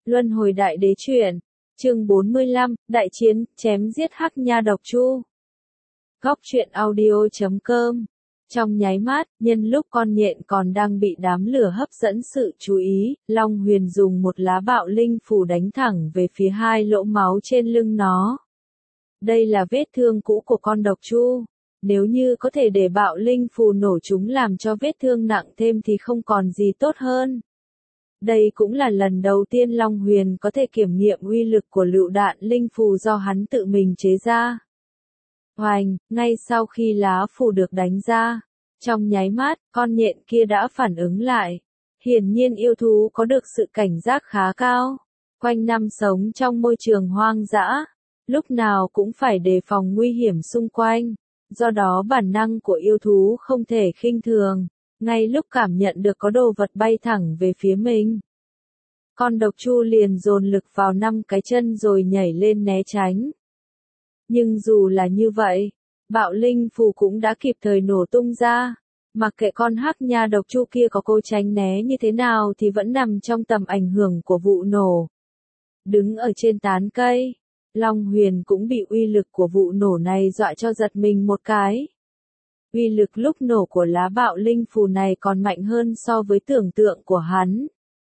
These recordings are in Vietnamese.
Luân hồi đại đế truyện, chương 45, đại chiến, chém giết Hắc Nha Độc Chu. Góc truyện audio.com. Trong nháy mắt, nhân lúc con nhện còn đang bị đám lửa hấp dẫn sự chú ý, Long Huyền dùng một lá bạo linh phù đánh thẳng về phía hai lỗ máu trên lưng nó. Đây là vết thương cũ của con độc chu. Nếu như có thể để bạo linh phù nổ chúng làm cho vết thương nặng thêm thì không còn gì tốt hơn. Đây cũng là lần đầu tiên Long Huyền có thể kiểm nghiệm uy lực của lựu đạn linh phù do hắn tự mình chế ra. Hoành, ngay sau khi lá phù được đánh ra, trong nháy mắt, con nhện kia đã phản ứng lại. Hiển nhiên yêu thú có được sự cảnh giác khá cao. Quanh năm sống trong môi trường hoang dã, lúc nào cũng phải đề phòng nguy hiểm xung quanh. Do đó bản năng của yêu thú không thể khinh thường. Ngay lúc cảm nhận được có đồ vật bay thẳng về phía mình, con độc chu liền dồn lực vào 5 cái chân rồi nhảy lên né tránh. Nhưng dù là như vậy, bạo linh phù cũng đã kịp thời nổ tung ra. Mặc kệ con Hắc Nha Độc Chu kia có cố tránh né như thế nào thì vẫn nằm trong tầm ảnh hưởng của vụ nổ. Đứng ở trên tán cây, Long Huyền cũng bị uy lực của vụ nổ này dọa cho giật mình một cái. Uy lực lúc nổ của lá bạo linh phù này còn mạnh hơn so với tưởng tượng của hắn.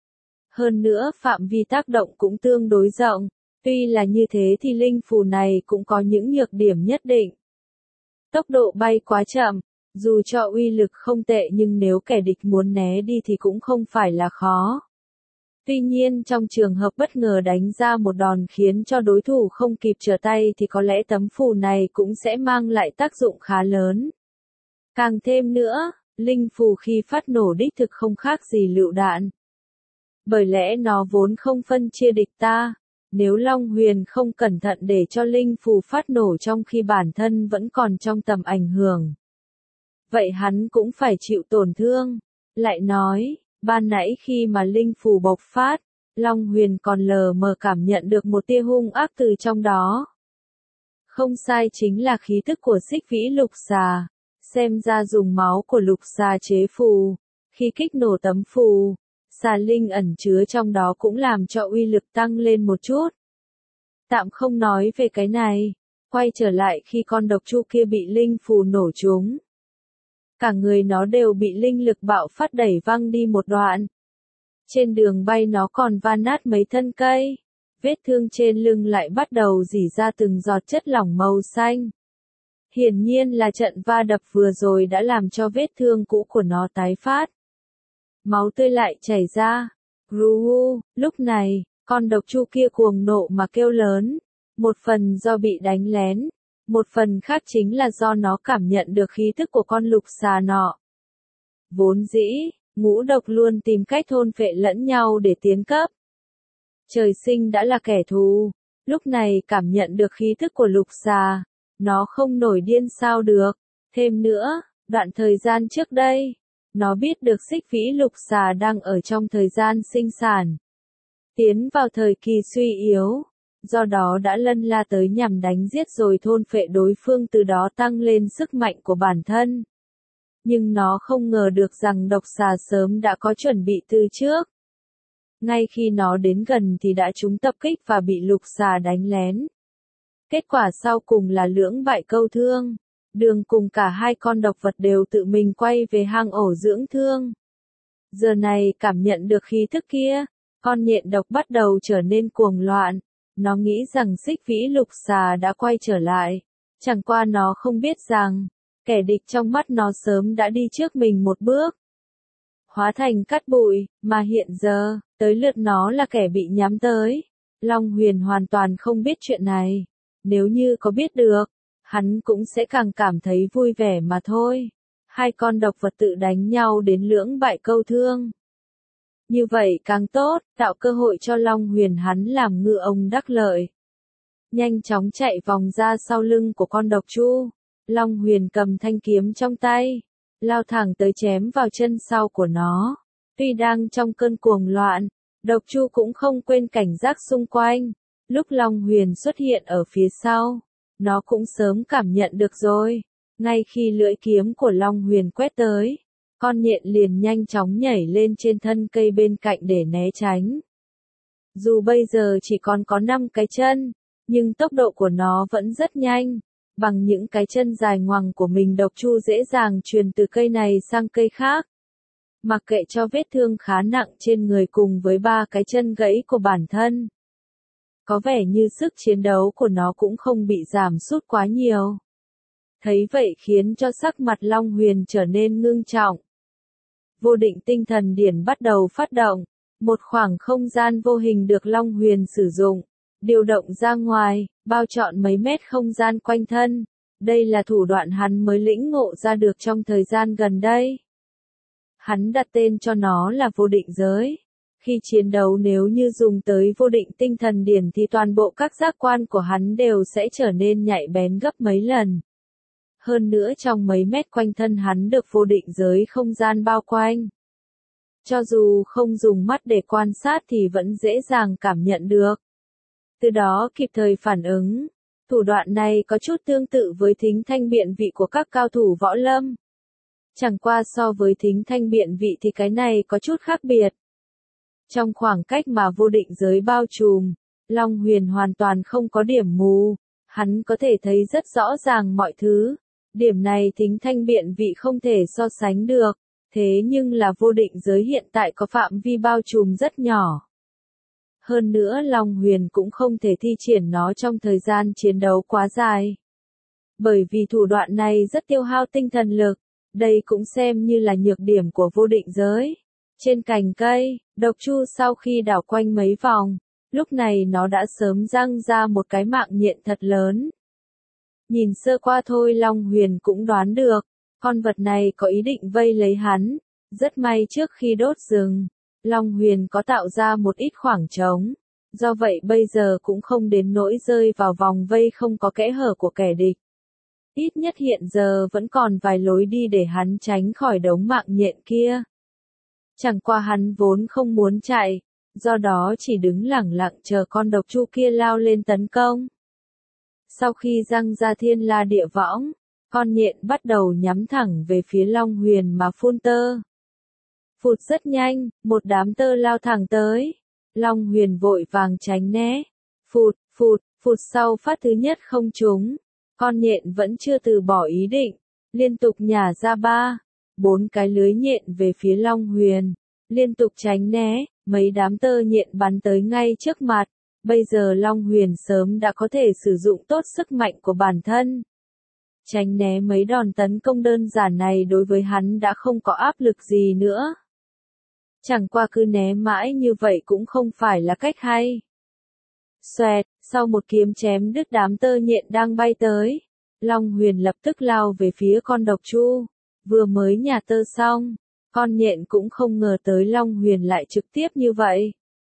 Hơn nữa phạm vi tác động cũng tương đối rộng, tuy là như thế thì linh phù này cũng có những nhược điểm nhất định. Tốc độ bay quá chậm, dù cho uy lực không tệ nhưng nếu kẻ địch muốn né đi thì cũng không phải là khó. Tuy nhiên trong trường hợp bất ngờ đánh ra một đòn khiến cho đối thủ không kịp trở tay thì có lẽ tấm phù này cũng sẽ mang lại tác dụng khá lớn. Càng thêm nữa, linh phù khi phát nổ đích thực không khác gì lựu đạn. Bởi lẽ nó vốn không phân chia địch ta, nếu Long Huyền không cẩn thận để cho linh phù phát nổ trong khi bản thân vẫn còn trong tầm ảnh hưởng, vậy hắn cũng phải chịu tổn thương. Lại nói, ban nãy khi mà linh phù bộc phát, Long Huyền còn lờ mờ cảm nhận được một tia hung ác từ trong đó. Không sai, chính là khí tức của Xích Vĩ Lục Xà. Xem ra dùng máu của lục xà chế phù, khi kích nổ tấm phù, xà linh ẩn chứa trong đó cũng làm cho uy lực tăng lên một chút. Tạm không nói về cái này, quay trở lại khi con độc chu kia bị linh phù nổ trúng. Cả người nó đều bị linh lực bạo phát đẩy văng đi một đoạn. Trên đường bay nó còn va nát mấy thân cây, vết thương trên lưng lại bắt đầu rỉ ra từng giọt chất lỏng màu xanh. Hiển nhiên là trận va đập vừa rồi đã làm cho vết thương cũ của nó tái phát. Máu tươi lại chảy ra. Ru, lúc này, con độc chu kia cuồng nộ mà kêu lớn. Một phần do bị đánh lén, một phần khác chính là do nó cảm nhận được khí tức của con lục xà nọ. Vốn dĩ, ngũ độc luôn tìm cách thôn phệ lẫn nhau để tiến cấp. Trời sinh đã là kẻ thù, lúc này cảm nhận được khí tức của lục xà. Nó không nổi điên sao được. Thêm nữa, đoạn thời gian trước đây, nó biết được Xích Vĩ Lục Xà đang ở trong thời gian sinh sản, tiến vào thời kỳ suy yếu, do đó đã lân la tới nhằm đánh giết rồi thôn phệ đối phương, từ đó tăng lên sức mạnh của bản thân. Nhưng nó không ngờ được rằng độc xà sớm đã có chuẩn bị từ trước. Ngay khi nó đến gần thì đã trúng tập kích và bị lục xà đánh lén. Kết quả sau cùng là lưỡng bại câu thương. Đường cùng cả hai con độc vật đều tự mình quay về hang ổ dưỡng thương. Giờ này cảm nhận được khí thức kia, con nhện độc bắt đầu trở nên cuồng loạn. Nó nghĩ rằng Xích Vĩ Lục Xà đã quay trở lại. Chẳng qua nó không biết rằng, kẻ địch trong mắt nó sớm đã đi trước mình một bước. Hóa thành cát bụi, mà hiện giờ, tới lượt nó là kẻ bị nhắm tới. Long Huyền hoàn toàn không biết chuyện này. Nếu như có biết được, hắn cũng sẽ càng cảm thấy vui vẻ mà thôi. Hai con độc vật tự đánh nhau đến lưỡng bại câu thương. Như vậy càng tốt, tạo cơ hội cho Long Huyền hắn làm ngư ông đắc lợi. Nhanh chóng chạy vòng ra sau lưng của con độc chu. Long Huyền cầm thanh kiếm trong tay, lao thẳng tới chém vào chân sau của nó. Tuy đang trong cơn cuồng loạn, độc chu cũng không quên cảnh giác xung quanh. Lúc Long Huyền xuất hiện ở phía sau, nó cũng sớm cảm nhận được rồi. Ngay khi lưỡi kiếm của Long Huyền quét tới, con nhện liền nhanh chóng nhảy lên trên thân cây bên cạnh để né tránh. Dù bây giờ chỉ còn có 5 cái chân, nhưng tốc độ của nó vẫn rất nhanh. Bằng những cái chân dài ngoằng của mình, độc chu dễ dàng truyền từ cây này sang cây khác. Mặc kệ cho vết thương khá nặng trên người cùng với 3 cái chân gãy của bản thân. Có vẻ như sức chiến đấu của nó cũng không bị giảm sút quá nhiều. Thấy vậy khiến cho sắc mặt Long Huyền trở nên ngưng trọng. Vô định tinh thần điển bắt đầu phát động. Một khoảng không gian vô hình được Long Huyền sử dụng, điều động ra ngoài, bao trọn mấy mét không gian quanh thân. Đây là thủ đoạn hắn mới lĩnh ngộ ra được trong thời gian gần đây. Hắn đặt tên cho nó là vô định giới. Khi chiến đấu nếu như dùng tới vô định tinh thần điển thì toàn bộ các giác quan của hắn đều sẽ trở nên nhạy bén gấp mấy lần. Hơn nữa trong mấy mét quanh thân hắn được vô định giới không gian bao quanh. Cho dù không dùng mắt để quan sát thì vẫn dễ dàng cảm nhận được. Từ đó kịp thời phản ứng. Thủ đoạn này có chút tương tự với thính thanh biện vị của các cao thủ võ lâm. Chẳng qua so với thính thanh biện vị thì cái này có chút khác biệt. Trong khoảng cách mà vô định giới bao trùm, Long Huyền hoàn toàn không có điểm mù. Hắn có thể thấy rất rõ ràng mọi thứ. Điểm này thính thanh biện vị không thể so sánh được. Thế nhưng là vô định giới hiện tại có phạm vi bao trùm rất nhỏ. Hơn nữa Long Huyền cũng không thể thi triển nó trong thời gian chiến đấu quá dài. Bởi vì thủ đoạn này rất tiêu hao tinh thần lực, đây cũng xem như là nhược điểm của vô định giới. Trên cành cây, độc chu sau khi đảo quanh mấy vòng, lúc này nó đã sớm răng ra một cái mạng nhện thật lớn. Nhìn sơ qua thôi Long Huyền cũng đoán được. Con vật này có ý định vây lấy hắn. Rất may trước khi đốt rừng, Long Huyền có tạo ra một ít khoảng trống. Do vậy bây giờ cũng không đến nỗi rơi vào vòng vây không có kẽ hở của kẻ địch. Ít nhất hiện giờ vẫn còn vài lối đi để hắn tránh khỏi đống mạng nhện kia. Chẳng qua hắn vốn không muốn chạy, do đó chỉ đứng lẳng lặng chờ con độc chu kia lao lên tấn công. Sau khi răng ra thiên la địa võng, con nhện bắt đầu nhắm thẳng về phía Long Huyền mà phun tơ. Phụt rất nhanh, một đám tơ lao thẳng tới. Long Huyền vội vàng tránh né. Phụt, phụt, phụt sau phát thứ nhất không trúng. Con nhện vẫn chưa từ bỏ ý định. Liên tục nhả ra 4 cái lưới nhện về phía Long Huyền. Liên tục tránh né, mấy đám tơ nhện bắn tới ngay trước mặt. Bây giờ Long Huyền sớm đã có thể sử dụng tốt sức mạnh của bản thân. Tránh né mấy đòn tấn công đơn giản này đối với hắn đã không có áp lực gì nữa. Chẳng qua cứ né mãi như vậy cũng không phải là cách hay. Xoẹt, sau một kiếm chém đứt đám tơ nhện đang bay tới, Long Huyền lập tức lao về phía con độc chu. Vừa mới nhả tơ xong, con nhện cũng không ngờ tới Long Huyền lại trực tiếp như vậy.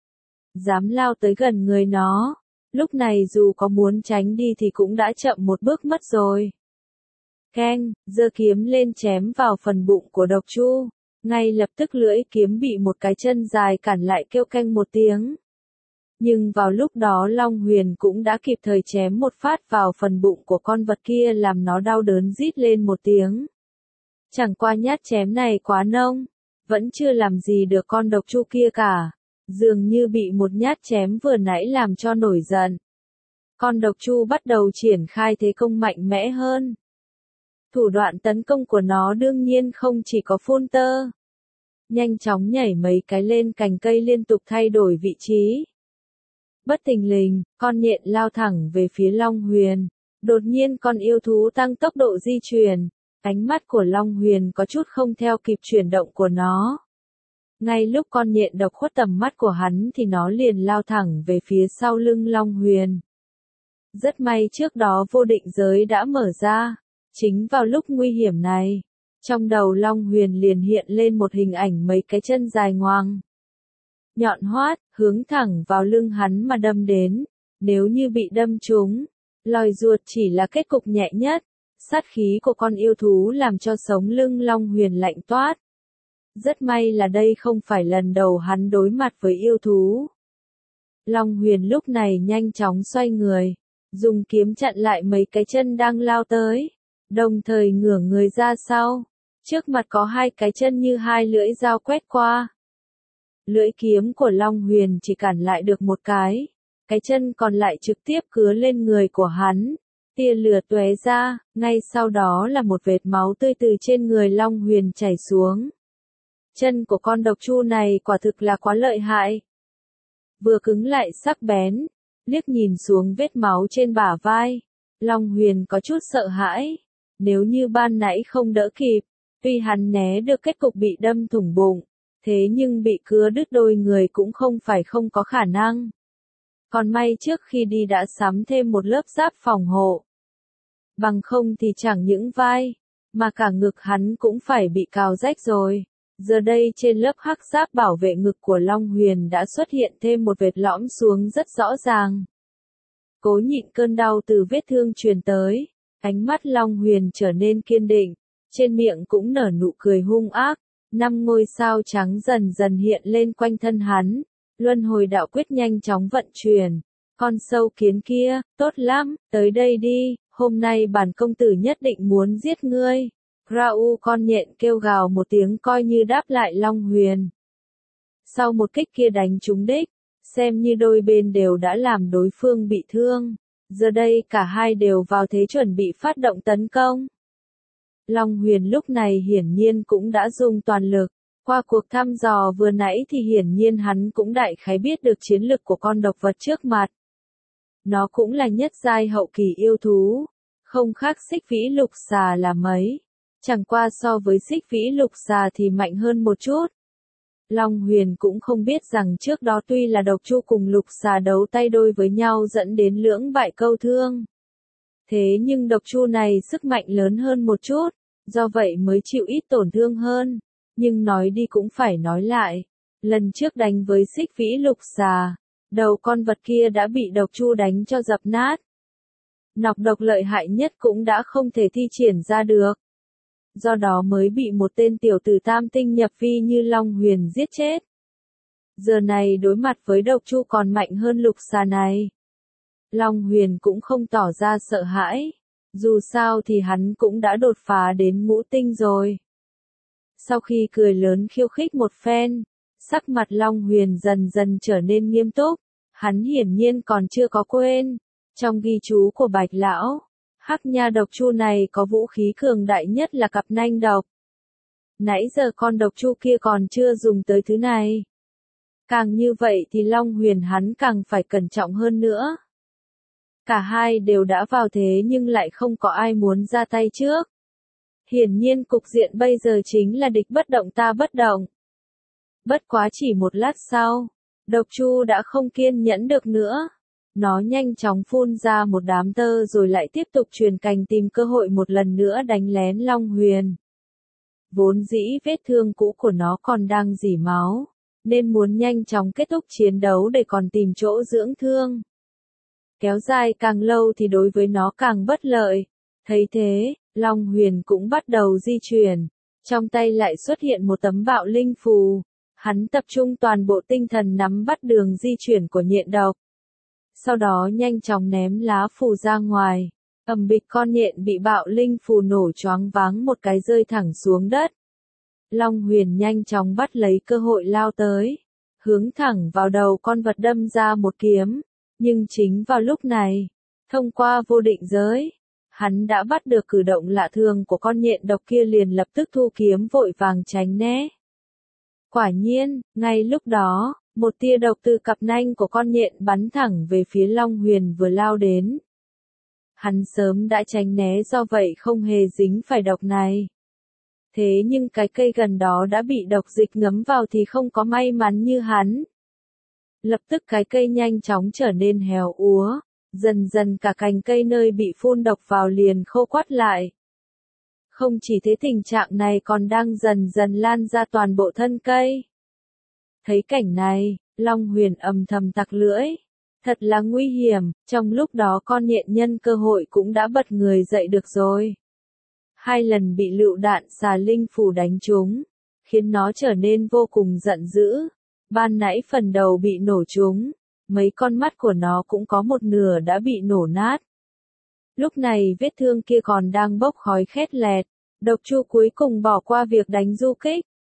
Dám lao tới gần người nó, lúc này dù có muốn tránh đi thì cũng đã chậm một bước mất rồi. Keng, giơ kiếm lên chém vào phần bụng của độc chu. Ngay lập tức lưỡi kiếm bị một cái chân dài cản lại kêu keng một tiếng. Nhưng vào lúc đó Long Huyền cũng đã kịp thời chém một phát vào phần bụng của con vật kia làm nó đau đớn rít lên một tiếng. Chẳng qua nhát chém này quá nông, vẫn chưa làm gì được con độc chu kia cả. Dường như bị một nhát chém vừa nãy làm cho nổi giận. Con độc chu bắt đầu triển khai thế công mạnh mẽ hơn. Thủ đoạn tấn công của nó đương nhiên không chỉ có phun tơ. Nhanh chóng nhảy mấy cái lên cành cây liên tục thay đổi vị trí. Bất thình lình, con nhện lao thẳng về phía Long Huyền. Đột nhiên con yêu thú tăng tốc độ di chuyển. Ánh mắt của Long Huyền có chút không theo kịp chuyển động của nó. Ngay lúc con nhện độc khuất tầm mắt của hắn thì nó liền lao thẳng về phía sau lưng Long Huyền. Rất may trước đó vô định giới đã mở ra. Chính vào lúc nguy hiểm này, trong đầu Long Huyền liền hiện lên một hình ảnh mấy cái chân dài ngoằng. Nhọn hoắt, hướng thẳng vào lưng hắn mà đâm đến. Nếu như bị đâm trúng, lòi ruột chỉ là kết cục nhẹ nhất. Sát khí của con yêu thú làm cho sống lưng Long Huyền lạnh toát. Rất may là đây không phải lần đầu hắn đối mặt với yêu thú. Long Huyền lúc này nhanh chóng xoay người, dùng kiếm chặn lại mấy cái chân đang lao tới, đồng thời ngửa người ra sau. Trước mặt có 2 cái chân như 2 lưỡi dao quét qua. Lưỡi kiếm của Long Huyền chỉ cản lại được một cái chân còn lại trực tiếp cứa lên người của hắn. Tia lửa tóe ra, ngay sau đó là một vệt máu tươi từ trên người Long Huyền chảy xuống. Chân của con độc chu này quả thực là quá lợi hại. Vừa cứng lại sắc bén, liếc nhìn xuống vết máu trên bả vai. Long Huyền có chút sợ hãi. Nếu như ban nãy không đỡ kịp, tuy hắn né được kết cục bị đâm thủng bụng, thế nhưng bị cứa đứt đôi người cũng không phải không có khả năng. Còn may trước khi đi đã sắm thêm một lớp giáp phòng hộ. Bằng không thì chẳng những vai, mà cả ngực hắn cũng phải bị cào rách rồi. Giờ đây trên lớp hắc giáp bảo vệ ngực của Long Huyền đã xuất hiện thêm một vệt lõm xuống rất rõ ràng. Cố nhịn cơn đau từ vết thương truyền tới, ánh mắt Long Huyền trở nên kiên định, trên miệng cũng nở nụ cười hung ác. 5 ngôi sao trắng dần dần hiện lên quanh thân hắn, luân hồi đạo quyết nhanh chóng vận chuyển. Con sâu kiến kia, tốt lắm, tới đây đi, hôm nay bản công tử nhất định muốn giết ngươi. Rau con nhện kêu gào một tiếng coi như đáp lại Long Huyền. Sau một kích kia đánh trúng đích, xem như đôi bên đều đã làm đối phương bị thương. Giờ đây cả hai đều vào thế chuẩn bị phát động tấn công. Long Huyền lúc này hiển nhiên cũng đã dùng toàn lực. Qua cuộc thăm dò vừa nãy thì hiển nhiên hắn cũng đại khái biết được chiến lực của con độc vật trước mặt. Nó cũng là nhất giai hậu kỳ yêu thú, không khác xích vĩ lục xà là mấy. Chẳng qua so với xích vĩ lục xà thì mạnh hơn một chút. Long Huyền cũng không biết rằng trước đó tuy là độc chu cùng lục xà đấu tay đôi với nhau dẫn đến lưỡng bại câu thương. Thế nhưng độc chu này sức mạnh lớn hơn một chút, do vậy mới chịu ít tổn thương hơn. Nhưng nói đi cũng phải nói lại, lần trước đánh với xích vĩ lục xà, đầu con vật kia đã bị độc chu đánh cho dập nát. Nọc độc lợi hại nhất cũng đã không thể thi triển ra được. Do đó mới bị một tên tiểu tử tam tinh nhập vi như Long Huyền giết chết. Giờ này đối mặt với độc chu còn mạnh hơn lục xà này. Long Huyền cũng không tỏ ra sợ hãi. Dù sao thì hắn cũng đã đột phá đến ngũ tinh rồi. Sau khi cười lớn khiêu khích một phen, sắc mặt Long Huyền dần dần trở nên nghiêm túc. Hắn hiển nhiên còn chưa có quên. Trong ghi chú của Bạch Lão, hắc nha độc chu này có vũ khí cường đại nhất là cặp nanh độc. Nãy giờ con độc chu kia còn chưa dùng tới thứ này. Càng như vậy thì Long Huyền hắn càng phải cẩn trọng hơn nữa. Cả hai đều đã vào thế nhưng lại không có ai muốn ra tay trước. Hiển nhiên cục diện bây giờ chính là địch bất động ta bất động. Bất quá chỉ một lát sau, độc chu đã không kiên nhẫn được nữa. Nó nhanh chóng phun ra một đám tơ rồi lại tiếp tục truyền cành tìm cơ hội một lần nữa đánh lén Long Huyền. Vốn dĩ vết thương cũ của nó còn đang rỉ máu, nên muốn nhanh chóng kết thúc chiến đấu để còn tìm chỗ dưỡng thương. Kéo dài càng lâu thì đối với nó càng bất lợi. Thấy thế, Long Huyền cũng bắt đầu di chuyển. Trong tay lại xuất hiện một tấm bạo linh phù. Hắn tập trung toàn bộ tinh thần nắm bắt đường di chuyển của nhện độc. Sau đó nhanh chóng ném lá phù ra ngoài. Ầm bịch con nhện bị bạo linh phù nổ choáng váng một cái rơi thẳng xuống đất. Long Huyền nhanh chóng bắt lấy cơ hội lao tới. Hướng thẳng vào đầu con vật đâm ra một kiếm. Nhưng chính vào lúc này, thông qua vô định giới, hắn đã bắt được cử động lạ thường của con nhện độc kia liền lập tức thu kiếm vội vàng tránh né. Quả nhiên, ngay lúc đó, một tia độc từ cặp nanh của con nhện bắn thẳng về phía Long Huyền vừa lao đến. Hắn sớm đã tránh né do vậy không hề dính phải độc này. Thế nhưng cái cây gần đó đã bị độc dịch ngấm vào thì không có may mắn như hắn. Lập tức cái cây nhanh chóng trở nên héo úa, dần dần cả cành cây nơi bị phun độc vào liền khô quắt lại. Không chỉ thế tình trạng này còn đang dần dần lan ra toàn bộ thân cây. Thấy cảnh này, Long Huyền âm thầm tặc lưỡi. Thật là nguy hiểm, trong lúc đó con nhện nhân cơ hội cũng đã bật người dậy được rồi. 2 lần bị lựu đạn xà linh phù đánh trúng, khiến nó trở nên vô cùng giận dữ. Ban nãy phần đầu bị nổ trúng, mấy con mắt của nó cũng có một nửa đã bị nổ nát. Lúc này vết thương kia còn đang bốc khói khét lẹt, độc chu cuối cùng bỏ qua việc đánh du kích,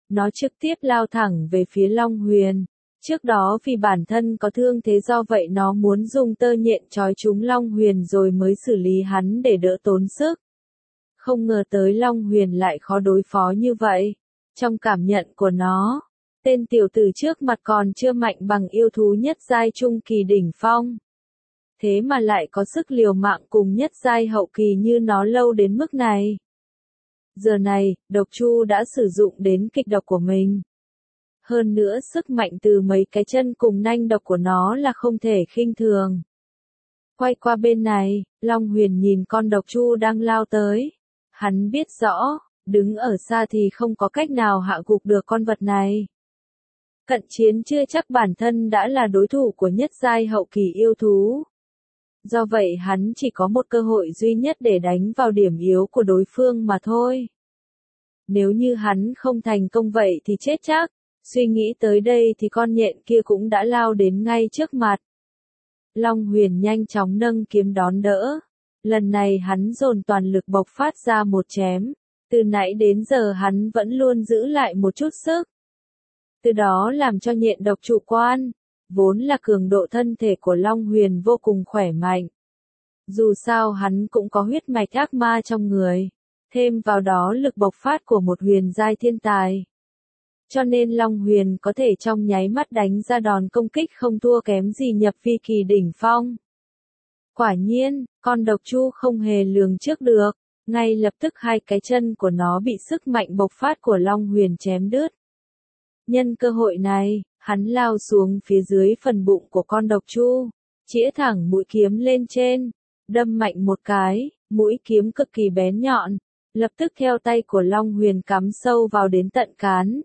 nó trực tiếp lao thẳng về phía Long Huyền. Trước đó vì bản thân có thương thế do vậy nó muốn dùng tơ nhện trói trúng Long Huyền rồi mới xử lý hắn để đỡ tốn sức. Không ngờ tới Long Huyền lại khó đối phó như vậy. Trong cảm nhận của nó, tên tiểu tử trước mặt còn chưa mạnh bằng yêu thú nhất giai trung kỳ đỉnh phong. Thế mà lại có sức liều mạng cùng nhất giai hậu kỳ như nó lâu đến mức này. Giờ này, độc chu đã sử dụng đến kịch độc của mình. Hơn nữa sức mạnh từ mấy cái chân cùng nanh độc của nó là không thể khinh thường. Quay qua bên này, Long Huyền nhìn con độc chu đang lao tới. Hắn biết rõ, đứng ở xa thì không có cách nào hạ gục được con vật này. Cận chiến chưa chắc bản thân đã là đối thủ của nhất giai hậu kỳ yêu thú. Do vậy hắn chỉ có một cơ hội duy nhất để đánh vào điểm yếu của đối phương mà thôi. Nếu như hắn không thành công vậy thì chết chắc. Suy nghĩ tới đây thì con nhện kia cũng đã lao đến ngay trước mặt. Long Huyền nhanh chóng nâng kiếm đón đỡ. Lần này hắn dồn toàn lực bộc phát ra một chém. Từ nãy đến giờ hắn vẫn luôn giữ lại một chút sức. Từ đó làm cho nhện độc chủ quan. Vốn là cường độ thân thể của Long Huyền vô cùng khỏe mạnh. Dù sao hắn cũng có huyết mạch ác ma trong người. Thêm vào đó lực bộc phát của một huyền giai thiên tài. Cho nên Long Huyền có thể trong nháy mắt đánh ra đòn công kích không thua kém gì nhập vi kỳ đỉnh phong. Quả nhiên, con độc chu không hề lường trước được, ngay lập tức hai cái chân của nó bị sức mạnh bộc phát của Long Huyền chém đứt. Nhân cơ hội này, hắn lao xuống phía dưới phần bụng của con độc chu, chĩa thẳng mũi kiếm lên trên, đâm mạnh một cái, mũi kiếm cực kỳ bén nhọn, lập tức theo tay của Long Huyền cắm sâu vào đến tận cán.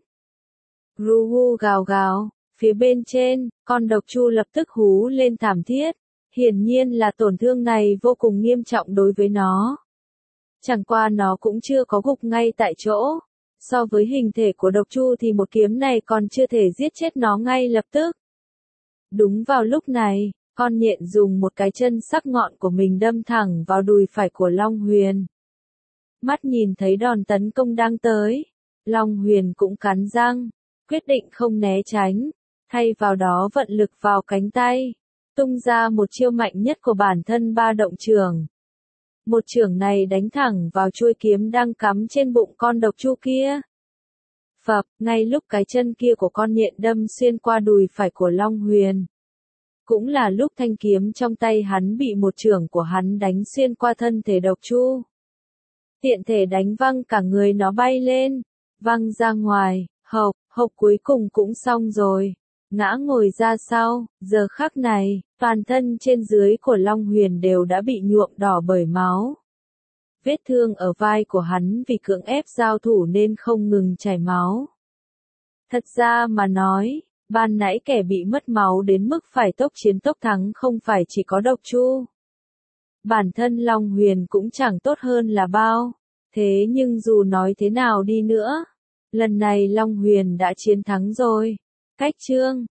Ru gào gào, phía bên trên, con độc chu lập tức hú lên thảm thiết, hiển nhiên là tổn thương này vô cùng nghiêm trọng đối với nó. Chẳng qua nó cũng chưa có gục ngay tại chỗ, so với hình thể của độc chu thì một kiếm này còn chưa thể giết chết nó ngay lập tức. Đúng vào lúc này, con nhện dùng một cái chân sắc ngọn của mình đâm thẳng vào đùi phải của Long Huyền. Mắt nhìn thấy đòn tấn công đang tới, Long Huyền cũng cắn răng. Quyết định không né tránh, thay vào đó vận lực vào cánh tay, tung ra một chiêu mạnh nhất của bản thân ba động chưởng. Một chưởng này đánh thẳng vào chuôi kiếm đang cắm trên bụng con độc chu kia. Phập, ngay lúc cái chân kia của con nhện đâm xuyên qua đùi phải của Long Huyền. Cũng là lúc thanh kiếm trong tay hắn bị một chưởng của hắn đánh xuyên qua thân thể độc chu. Tiện thể đánh văng cả người nó bay lên, văng ra ngoài. Hộc cuối cùng cũng xong rồi. Ngã ngồi ra sau, giờ khắc này, toàn thân trên dưới của Long Huyền đều đã bị nhuộm đỏ bởi máu. Vết thương ở vai của hắn vì cưỡng ép giao thủ nên không ngừng chảy máu. Thật ra mà nói, ban nãy kẻ bị mất máu đến mức phải tốc chiến tốc thắng không phải chỉ có độc chu. Bản thân Long Huyền cũng chẳng tốt hơn là bao. Thế nhưng dù nói thế nào đi nữa, lần này Long Huyền đã chiến thắng rồi. Cách chương